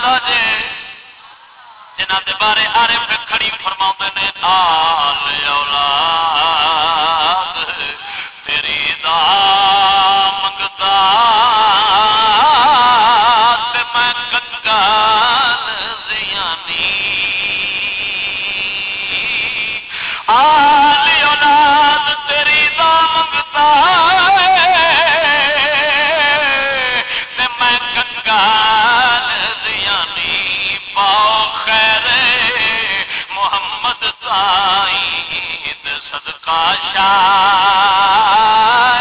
जानता जे जिन्हां दे बारे आरिफ खड़ी फरमाउंदे ने आल औलाद तेरी दा मंगदा ते मैं कंगाल जियानी आल औलाद तेरी दा मंगदा ते मैं कंगाल जियानी पाओ खैरे मोहम्मद ताई दे सदका शाह